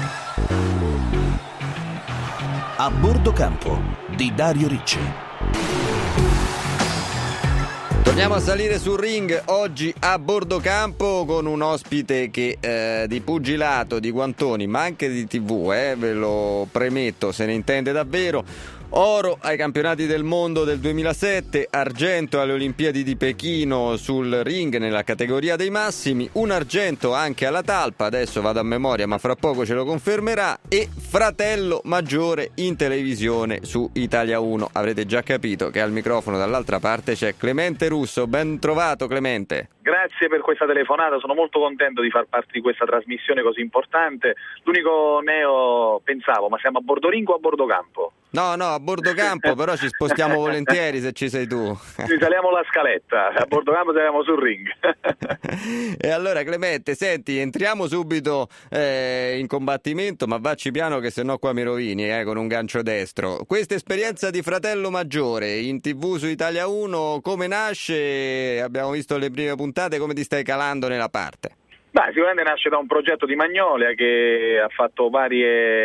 A bordo campo di Dario Ricci. Torniamo a salire sul ring oggi a bordo campo con un ospite che di pugilato, di guantoni, ma anche di TV, ve lo premetto, se ne intende davvero. Oro ai campionati del mondo del 2007, argento alle Olimpiadi di Pechino sul ring nella categoria dei massimi, un argento anche alla talpa, adesso vado a memoria ma fra poco ce lo confermerà, e fratello maggiore in televisione su Italia 1. Avrete già capito che al microfono dall'altra parte c'è Clemente Russo. Ben trovato, Clemente. Grazie per questa telefonata, sono molto contento di far parte di questa trasmissione così importante. L'unico neo, pensavo, ma siamo a bordo ring o a bordo campo? No, a bordo campo, però ci spostiamo volentieri se ci sei tu. Saliamo la scaletta, a bordo campo saliamo sul ring. E allora Clemente, senti, entriamo subito in combattimento, ma vacci piano che sennò qua mi rovini con un gancio destro. Questa esperienza di fratello maggiore in TV su Italia 1, come nasce? Abbiamo visto le prime puntate, come ti stai calando nella parte? Beh, sicuramente nasce da un progetto di Magnolia che ha fatto vari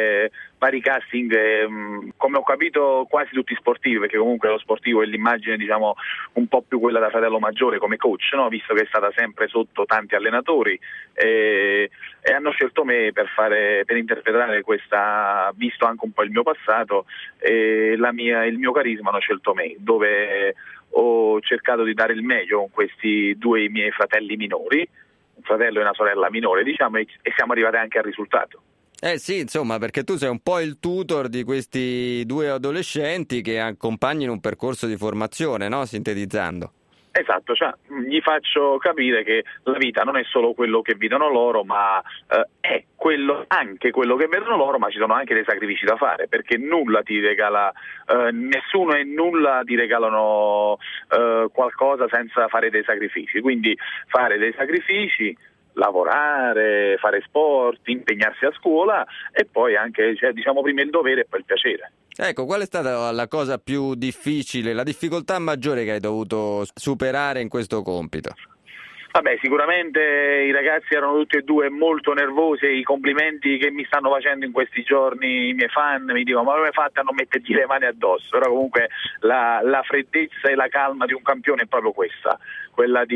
casting, come ho capito quasi tutti sportivi, perché comunque lo sportivo è l'immagine, diciamo, un po' più quella da fratello maggiore come coach, no? Visto che è stata sempre sotto tanti allenatori, e hanno scelto me per interpretare questa, visto anche un po' il mio passato e il mio carisma, hanno scelto me, dove ho cercato di dare il meglio con questi due miei fratelli minori, un fratello e una sorella minore, diciamo, e siamo arrivati anche al risultato. Sì, insomma, perché tu sei un po' il tutor di questi due adolescenti che accompagni in un percorso di formazione, no? Sintetizzando. Esatto, cioè gli faccio capire che la vita non è solo quello che vedono loro, ma è anche quello che vedono loro, ma ci sono anche dei sacrifici da fare, perché nulla ti regala, nessuno e nulla ti regalano qualcosa senza fare dei sacrifici, quindi fare dei sacrifici, lavorare, fare sport, impegnarsi a scuola e poi anche, diciamo, prima il dovere e poi il piacere. Ecco, qual è stata la cosa più difficile, la difficoltà maggiore che hai dovuto superare in questo compito? Vabbè, sicuramente i ragazzi erano tutti e due molto nervosi e i complimenti che mi stanno facendo in questi giorni i miei fan mi dicono: ma come fate a non mettergli le mani addosso? Però comunque la freddezza e la calma di un campione è proprio quella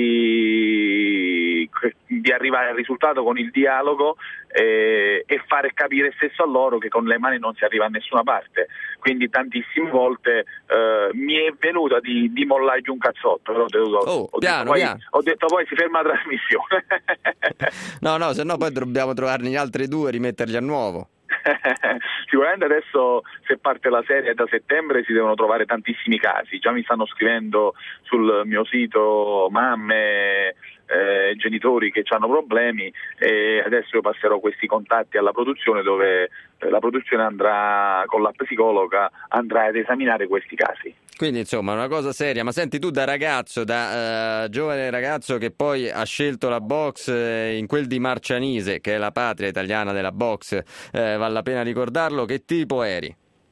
di arrivare al risultato con il dialogo e fare capire stesso a loro che con le mani non si arriva a nessuna parte. Quindi tantissime volte mi è venuta di mollargli un cazzotto, però ho detto poi si ferma la trasmissione. No, se no poi dobbiamo trovarne altri due e rimetterli a nuovo. Sicuramente adesso, se parte la serie da settembre, si devono trovare tantissimi casi. Già mi stanno scrivendo sul mio sito mamme, genitori che hanno problemi, e adesso io passerò questi contatti alla produzione, dove la produzione andrà con la psicologa, andrà ad esaminare questi casi. Quindi insomma una cosa seria. Ma senti, tu da ragazzo, da giovane ragazzo che poi ha scelto la box in quel di Marcianise, che è la patria italiana della box, vale la pena ricordarlo, che tipo eri?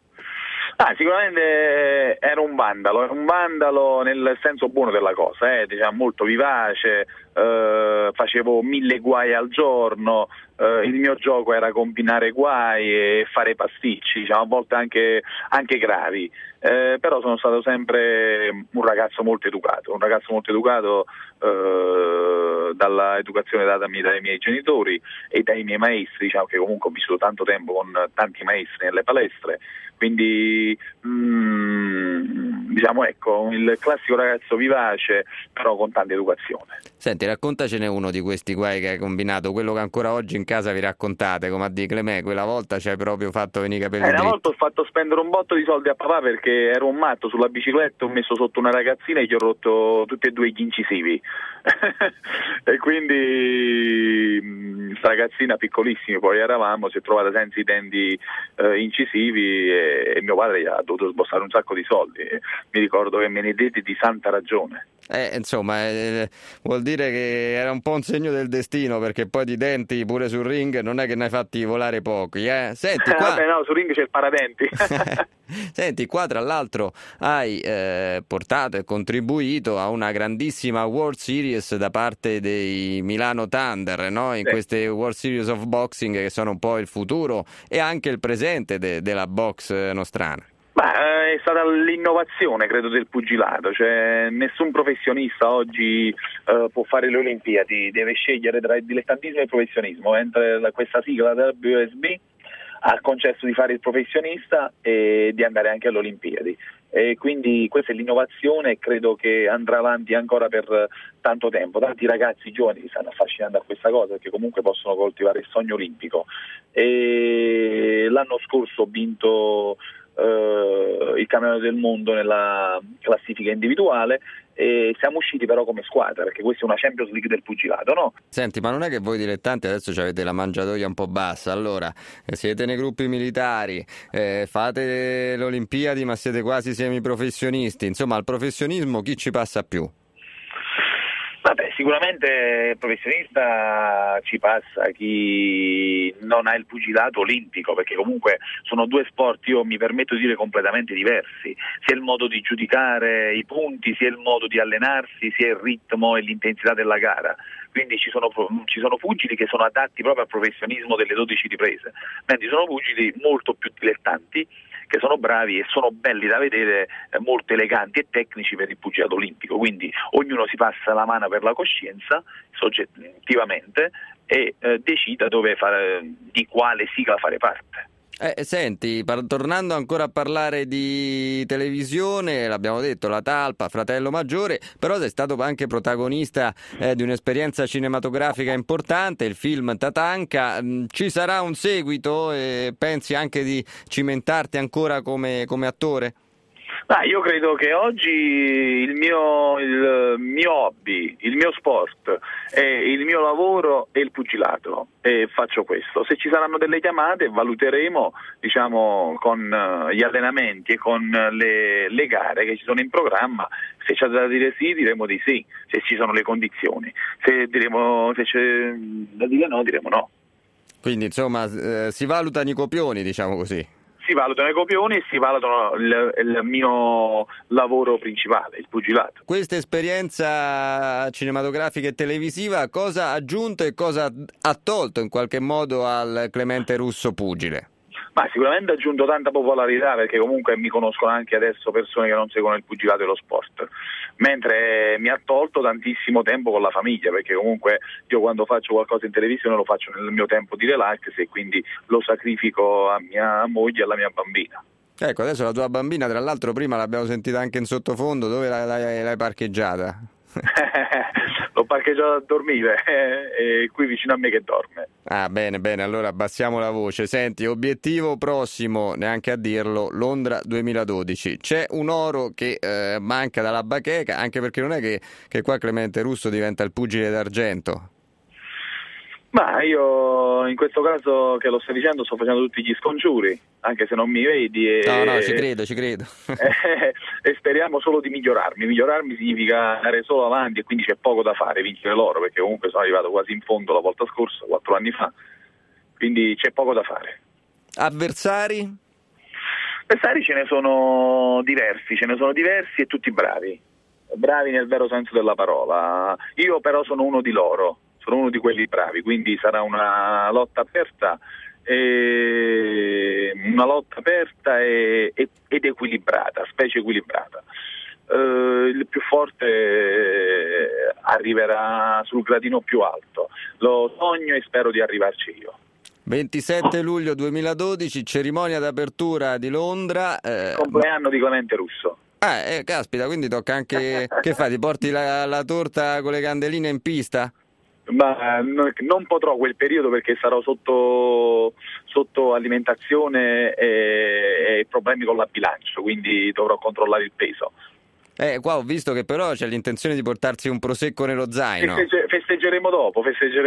Sicuramente ero un vandalo nel senso buono della cosa, diciamo, molto vivace, facevo 1000 guai al giorno, il mio gioco era combinare guai e fare pasticci, diciamo, a volte anche gravi, però sono stato sempre un ragazzo molto educato dalla educazione datami dai miei genitori e dai miei maestri, diciamo che comunque ho vissuto tanto tempo con tanti maestri nelle palestre, quindi diciamo, ecco, il classico ragazzo vivace però con tanta educazione. Senti, raccontacene uno di questi guai che hai combinato, quello che ancora oggi in casa vi raccontate, come a dire: Clemè, quella volta ci hai proprio fatto venire i capelli dritti. Una volta ho fatto spendere un botto di soldi a papà perché ero un matto sulla bicicletta, ho messo sotto una ragazzina e gli ho rotto tutti e due gli incisivi e quindi sta ragazzina, piccolissima poi eravamo, si è trovata senza i denti incisivi e mio padre gli ha dovuto sborsare un sacco di soldi. Mi ricordo che me ne diede di santa ragione. Vuol dire che era un po' un segno del destino, perché poi di denti pure sul ring non è che ne hai fatti volare pochi, Senti, qua... Vabbè, no, sul ring c'è il paradenti. Senti, qua tra l'altro hai portato e contribuito a una grandissima World Series da parte dei Milano Thunder, no? In queste World Series of Boxing, che sono un po' il futuro e anche il presente della box nostrana. È stata l'innovazione, credo, del pugilato, cioè nessun professionista oggi può fare le Olimpiadi, deve scegliere tra il dilettantismo e il professionismo, mentre questa sigla WSB ha concesso di fare il professionista e di andare anche alle Olimpiadi. E quindi questa è l'innovazione e credo che andrà avanti ancora per tanto tempo. Tanti ragazzi giovani si stanno affascinando a questa cosa, perché comunque possono coltivare il sogno olimpico. E l'anno scorso ho vinto il campionato del mondo nella classifica individuale e siamo usciti però come squadra, perché questa è una Champions League del pugilato, no? Senti, ma non è che voi dilettanti adesso avete la mangiatoia un po' bassa, allora siete nei gruppi militari, fate le Olimpiadi ma siete quasi semiprofessionisti, insomma al professionismo chi ci passa più? Vabbè, sicuramente professionista ci passa chi non ha il pugilato olimpico, perché comunque sono due sport, io mi permetto di dire, completamente diversi, sia il modo di giudicare i punti, sia il modo di allenarsi, sia il ritmo e l'intensità della gara. Quindi ci sono pugili che sono adatti proprio al professionismo delle 12 riprese, mentre ci sono pugili molto più dilettanti che sono bravi e sono belli da vedere, molto eleganti e tecnici per il pugilato olimpico. Quindi ognuno si passa la mano per la coscienza soggettivamente e decida di quale sigla fare parte. Senti, tornando ancora a parlare di televisione, l'abbiamo detto, la talpa, Fratello Maggiore, però sei stato anche protagonista di un'esperienza cinematografica importante, il film Tatanka. Ci sarà un seguito e pensi anche di cimentarti ancora come attore? Io credo che oggi il mio hobby, il mio sport e il mio lavoro è il pugilato e faccio questo. Se ci saranno delle chiamate valuteremo, con gli allenamenti e con le gare che ci sono in programma. Se c'è da dire sì, diremo di sì, se ci sono le condizioni. Se c'è da dire no, diremo no. Quindi insomma si valutano i copioni, diciamo così. Si valutano i copioni e si valutano il mio lavoro principale, il pugilato. Questa esperienza cinematografica e televisiva cosa ha aggiunto e cosa ha tolto in qualche modo al Clemente Russo pugile? Ma sicuramente ha aggiunto tanta popolarità, perché comunque mi conoscono anche adesso persone che non seguono il pugilato e lo sport, mentre mi ha tolto tantissimo tempo con la famiglia, perché comunque io quando faccio qualcosa in televisione lo faccio nel mio tempo di relax e quindi lo sacrifico a mia moglie e alla mia bambina. Ecco, adesso la tua bambina, tra l'altro prima l'abbiamo sentita anche in sottofondo, dove l'hai parcheggiata? L'ho parcheggiato a dormire, e qui vicino a me che dorme. Ah, bene, allora abbassiamo la voce. Senti, obiettivo prossimo, neanche a dirlo, Londra 2012. C'è un oro che manca dalla bacheca, anche perché non è che qua Clemente Russo diventa il pugile d'argento. Ma io in questo caso che lo stai dicendo sto facendo tutti gli scongiuri, anche se non mi vedi. No, ci credo. E speriamo solo di migliorarmi. Migliorarmi significa andare solo avanti e quindi c'è poco da fare, vincere l'oro, perché comunque sono arrivato quasi in fondo la volta scorsa, 4 anni fa, quindi c'è poco da fare. Avversari? Avversari ce ne sono diversi e tutti bravi nel vero senso della parola. Io però sono uno di loro. Sono uno di quelli bravi, quindi sarà una lotta aperta ed equilibrata, specie equilibrata. Il più forte arriverà sul gradino più alto. Lo sogno e spero di arrivarci io. 27 luglio 2012, cerimonia d'apertura di Londra. Compleanno di Clemente Russo. Caspita, quindi tocca anche... Che fai, ti porti la torta con le candeline in pista? Ma non potrò quel periodo perché sarò sotto alimentazione e problemi con la bilancia, quindi dovrò controllare il peso. Qua ho visto che però c'è l'intenzione di portarsi un prosecco nello zaino. Festeggeremo dopo.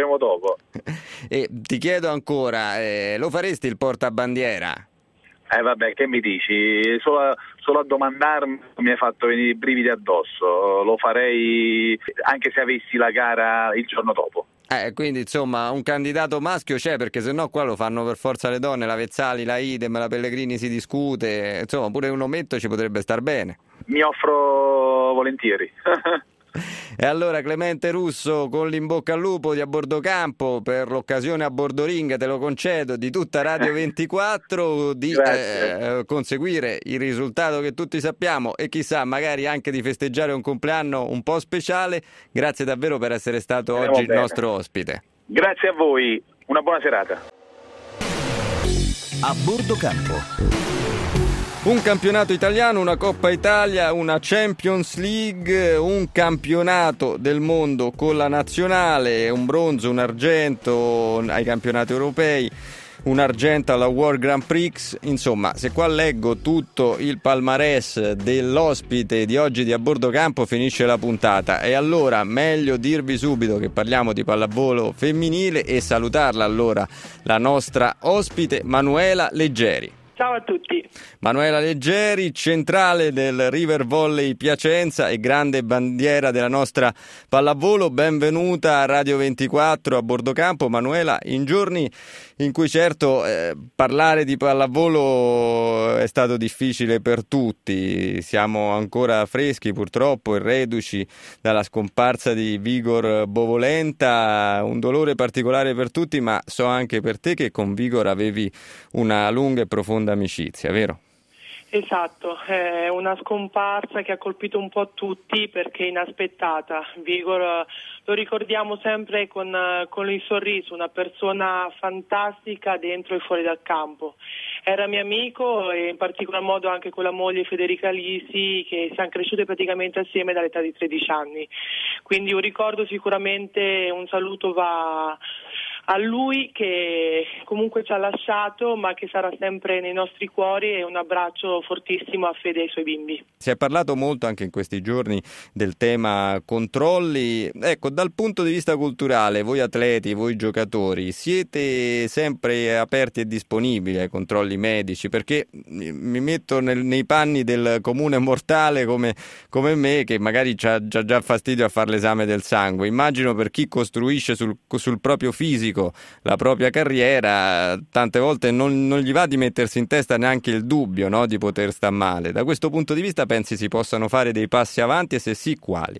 E ti chiedo ancora, lo faresti il portabandiera? Vabbè, che mi dici? Solo solo a domandarmi mi hai fatto venire i brividi addosso, lo farei anche se avessi la gara il giorno dopo. Quindi insomma un candidato maschio c'è, perché sennò qua lo fanno per forza le donne, la Vezzali, la Idem, la Pellegrini si discute, insomma pure un ometto ci potrebbe star bene. Mi offro volentieri. E allora Clemente Russo, con l'in bocca al lupo di A Bordo Campo per l'occasione a Bordo Ring, te lo concedo, di tutta Radio 24, di conseguire il risultato che tutti sappiamo e chissà magari anche di festeggiare un compleanno un po' speciale. Grazie davvero per essere stato oggi il nostro ospite. Grazie a voi, una buona serata. A Bordo Campo. Un campionato italiano, una Coppa Italia, una Champions League, un campionato del mondo con la nazionale, un bronzo, un argento ai campionati europei, un argento alla World Grand Prix. Insomma, se qua leggo tutto il palmarès dell'ospite di oggi di A Bordo Campo finisce la puntata. E allora meglio dirvi subito che parliamo di pallavolo femminile e salutarla allora la nostra ospite Manuela Leggeri. Ciao a tutti. Manuela Leggeri, centrale del River Volley Piacenza e grande bandiera della nostra pallavolo. Benvenuta a Radio 24 a Bordo Campo. Manuela, in giorni in cui certo parlare di pallavolo è stato difficile per tutti, siamo ancora freschi purtroppo e reduci dalla scomparsa di Vigor Bovolenta, un dolore particolare per tutti, ma so anche per te che con Vigor avevi una lunga e profonda amicizia, vero? Esatto, è una scomparsa che ha colpito un po' tutti perché inaspettata. Vigor lo ricordiamo sempre con il sorriso, una persona fantastica dentro e fuori dal campo. Era mio amico e in particolar modo anche con la moglie Federica Lisi, che siamo cresciute praticamente assieme dall'età di 13 anni. Quindi un ricordo sicuramente, un saluto va a lui che comunque ci ha lasciato ma che sarà sempre nei nostri cuori, e un abbraccio fortissimo a Fede e ai suoi bimbi. Si è parlato molto anche in questi giorni del tema controlli. Ecco, dal punto di vista culturale, voi atleti, voi giocatori, siete sempre aperti e disponibili ai controlli medici? Perché mi metto nei panni del comune mortale come me, che magari c'ha già fastidio a fare l'esame del sangue. Immagino per chi costruisce sul proprio fisico la propria carriera, tante volte non gli va di mettersi in testa neanche il dubbio, no, di poter star male. Da questo punto di vista pensi si possano fare dei passi avanti, e se sì, quali?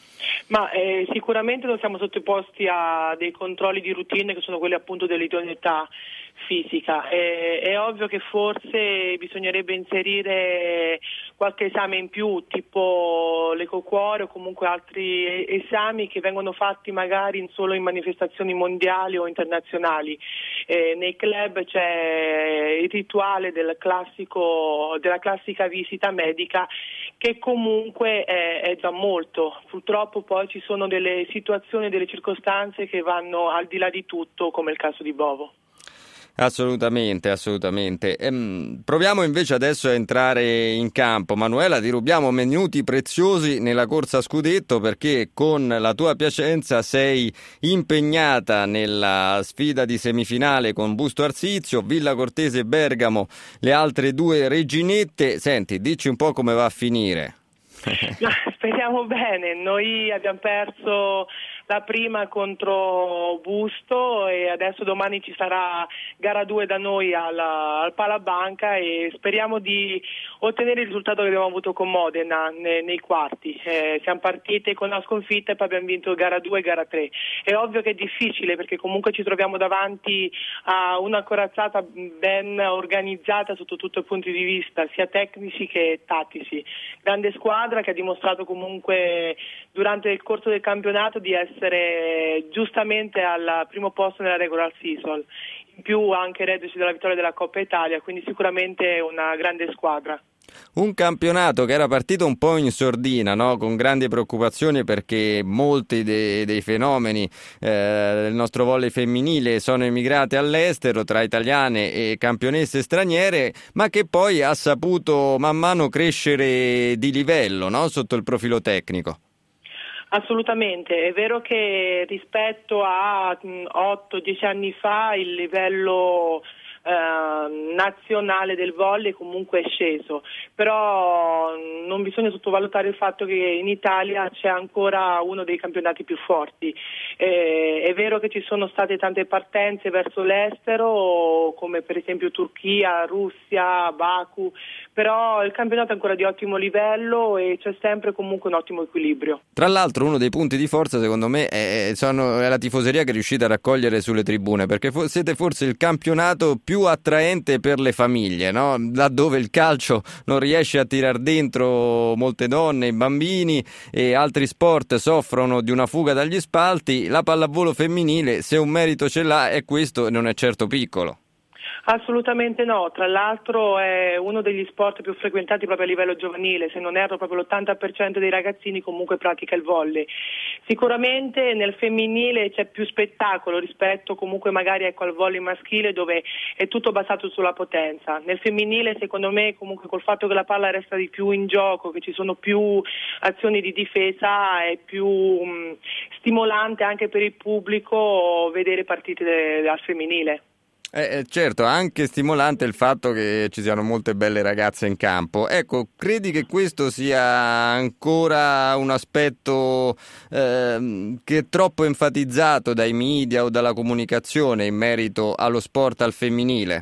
Ma sicuramente non siamo sottoposti a dei controlli di routine che sono quelli appunto dell'idoneità fisica. È ovvio che forse bisognerebbe inserire qualche esame in più, tipo l'ecocuore o comunque altri esami che vengono fatti magari solo in manifestazioni mondiali o internazionali. Nei club c'è il rituale della classica visita medica, che comunque è già molto. Purtroppo poi ci sono delle situazioni, delle circostanze che vanno al di là di tutto, come il caso di Bovo. Assolutamente. Proviamo invece adesso a entrare in campo. Manuela, ti rubiamo minuti preziosi nella corsa a scudetto, perché con la tua Piacenza sei impegnata nella sfida di semifinale con Busto Arsizio, Villa Cortese e Bergamo, le altre due reginette. Senti, dici un po' come va a finire. Speriamo bene. Noi abbiamo perso la prima contro Busto e adesso domani ci sarà gara 2 da noi al Palabanca, e speriamo di ottenere il risultato che abbiamo avuto con Modena nei quarti. Siamo partite con la sconfitta e poi abbiamo vinto gara 2 e gara 3. È ovvio che è difficile perché comunque ci troviamo davanti a una corazzata ben organizzata sotto tutti i punti di vista, sia tecnici che tattici. Grande squadra che ha dimostrato comunque durante il corso del campionato di essere giustamente al primo posto nella regular season, in più anche reduci dalla vittoria della Coppa Italia, quindi sicuramente una grande squadra. Un campionato che era partito un po' in sordina, no? Con grandi preoccupazioni, perché molti dei fenomeni del nostro volley femminile sono emigrati all'estero, tra italiane e campionesse straniere, ma che poi ha saputo man mano crescere di livello, no? Sotto il profilo tecnico. Assolutamente, è vero che rispetto a 8-10 anni fa il livello nazionale del volley comunque è sceso, però non bisogna sottovalutare il fatto che in Italia c'è ancora uno dei campionati più forti. È vero che ci sono state tante partenze verso l'estero, come per esempio Turchia, Russia, Baku, però il campionato è ancora di ottimo livello e c'è sempre comunque un ottimo equilibrio. Tra l'altro uno dei punti di forza secondo me è la tifoseria che riuscite a raccogliere sulle tribune, perché siete forse il campionato più attraente per le famiglie, no? Laddove il calcio non riesce a tirar dentro molte donne, bambini e altri sport soffrono di una fuga dagli spalti, la pallavolo femminile, se un merito ce l'ha, è questo, non è certo piccolo. Assolutamente no, tra l'altro è uno degli sport più frequentati proprio a livello giovanile, se non erro proprio l'80% dei ragazzini comunque pratica il volley. Sicuramente nel femminile c'è più spettacolo rispetto comunque magari al volley maschile, dove è tutto basato sulla potenza. Nel femminile secondo me comunque col fatto che la palla resta di più in gioco, che ci sono più azioni di difesa, è più stimolante anche per il pubblico vedere partite al femminile. Certo, anche stimolante il fatto che ci siano molte belle ragazze in campo. Ecco, credi che questo sia ancora un aspetto che è troppo enfatizzato dai media o dalla comunicazione in merito allo sport al femminile?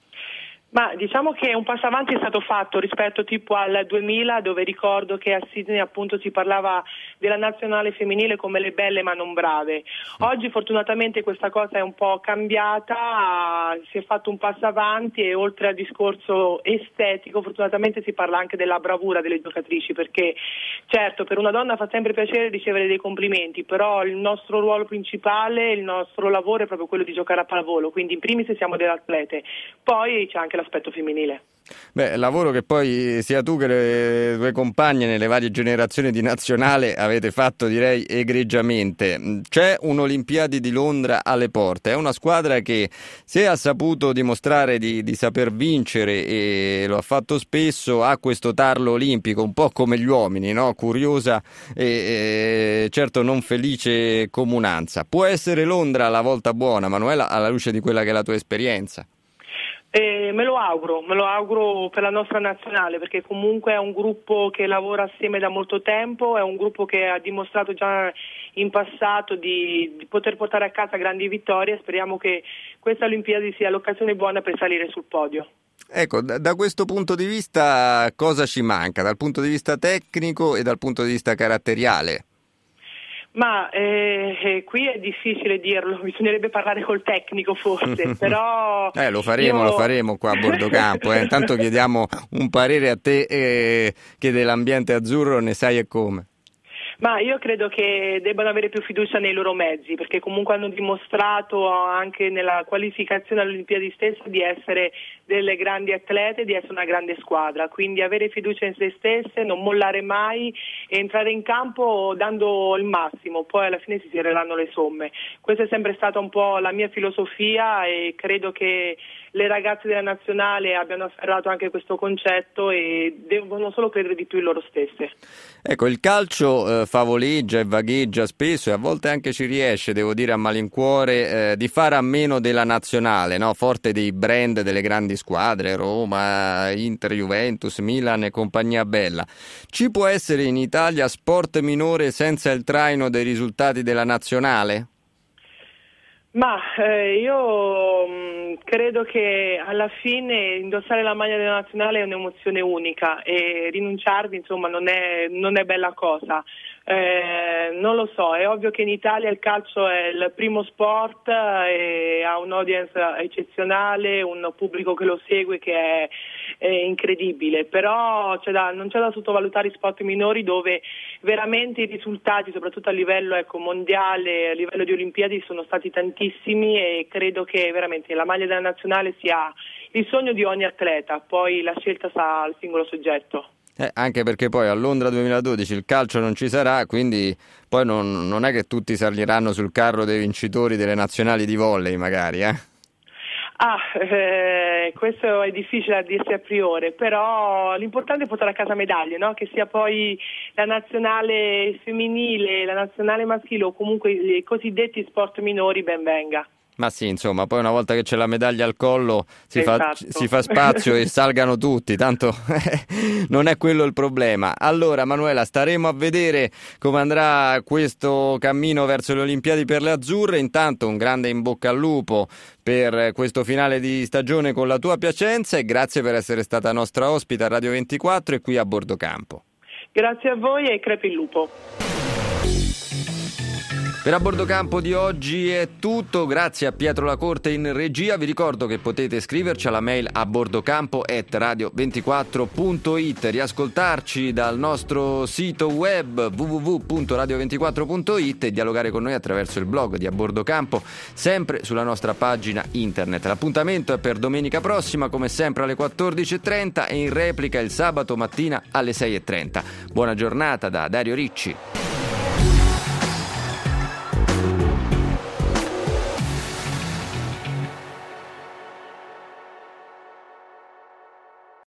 Ma diciamo che un passo avanti è stato fatto rispetto tipo al 2000, dove ricordo che a Sydney appunto si parlava della nazionale femminile come le belle ma non brave. Oggi fortunatamente questa cosa è un po' cambiata, si è fatto un passo avanti e oltre al discorso estetico fortunatamente si parla anche della bravura delle giocatrici, perché certo per una donna fa sempre piacere ricevere dei complimenti, però il nostro ruolo principale, il nostro lavoro è proprio quello di giocare a pallavolo, quindi in primis siamo delle atlete, poi c'è anche l'aspetto femminile. Beh, lavoro che poi sia tu che le tue compagne nelle varie generazioni di nazionale avete fatto, direi, egregiamente. C'è un'Olimpiadi di Londra alle porte, è una squadra che se ha saputo dimostrare di saper vincere e lo ha fatto spesso, ha questo tarlo olimpico un po' come gli uomini, no? Curiosa e certo non felice comunanza. Può essere Londra la volta buona, Manuela, alla luce di quella che è la tua esperienza? Me lo auguro per la nostra nazionale, perché comunque è un gruppo che lavora assieme da molto tempo, è un gruppo che ha dimostrato già in passato di poter portare a casa grandi vittorie. Speriamo che questa Olimpiadi sia l'occasione buona per salire sul podio. Ecco, da questo punto di vista cosa ci manca, dal punto di vista tecnico e dal punto di vista caratteriale? Ma qui è difficile dirlo, bisognerebbe parlare col tecnico forse, però... Lo faremo qua a bordo campo, intanto chiediamo un parere a te che dell'ambiente azzurro ne sai e come. Ma io credo che debbano avere più fiducia nei loro mezzi, perché comunque hanno dimostrato anche nella qualificazione alle Olimpiadi stesse di essere delle grandi atlete, di essere una grande squadra, quindi avere fiducia in se stesse, non mollare mai e entrare in campo dando il massimo, poi alla fine si tireranno le somme. Questa è sempre stata un po' la mia filosofia e credo che le ragazze della nazionale abbiano afferrato anche questo concetto e devono solo credere di più in loro stesse. Ecco, il calcio favoleggia e vagheggia spesso e a volte anche ci riesce, devo dire a malincuore, di fare a meno della nazionale, no? Forte dei brand delle grandi squadre, Roma, Inter, Juventus, Milan e compagnia bella. Ci può essere in Italia sport minore senza il traino dei risultati della nazionale? Ma io credo che alla fine indossare la maglia della nazionale è un'emozione unica e rinunciarvi insomma non è bella cosa. Non lo so, è ovvio che in Italia il calcio è il primo sport e ha un'audience eccezionale, un pubblico che lo segue che è incredibile, però non c'è da sottovalutare i sport minori dove veramente i risultati, soprattutto a livello mondiale, a livello di Olimpiadi, sono stati tantissimi e credo che veramente la maglia della nazionale sia il sogno di ogni atleta, poi la scelta sta al singolo soggetto. Anche perché poi a Londra 2012 il calcio non ci sarà, quindi poi non è che tutti saliranno sul carro dei vincitori delle nazionali di volley magari, questo è difficile a dirsi a priori, però l'importante è portare a casa medaglie, no? Che sia poi la nazionale femminile, la nazionale maschile o comunque i cosiddetti sport minori, ben venga. Ma sì, insomma, poi una volta che c'è la medaglia al collo si fa Esatto. spazio e salgano tutti, tanto non è quello il problema. Allora, Manuela, staremo a vedere come andrà questo cammino verso le Olimpiadi per le azzurre. Intanto un grande in bocca al lupo per questo finale di stagione con la tua Piacenza e grazie per essere stata nostra ospite a Radio 24 e qui a Bordo Campo. Grazie a voi e crepi il lupo. Per A Bordo Campo di oggi è tutto, grazie a Pietro Lacorte in regia. Vi ricordo che potete scriverci alla mail a bordocampo@radio24.it, riascoltarci dal nostro sito web www.radio24.it e dialogare con noi attraverso il blog di A Bordo Campo, sempre sulla nostra pagina internet. L'appuntamento è per domenica prossima, come sempre alle 14.30 e in replica il sabato mattina alle 6.30. Buona giornata da Dario Ricci.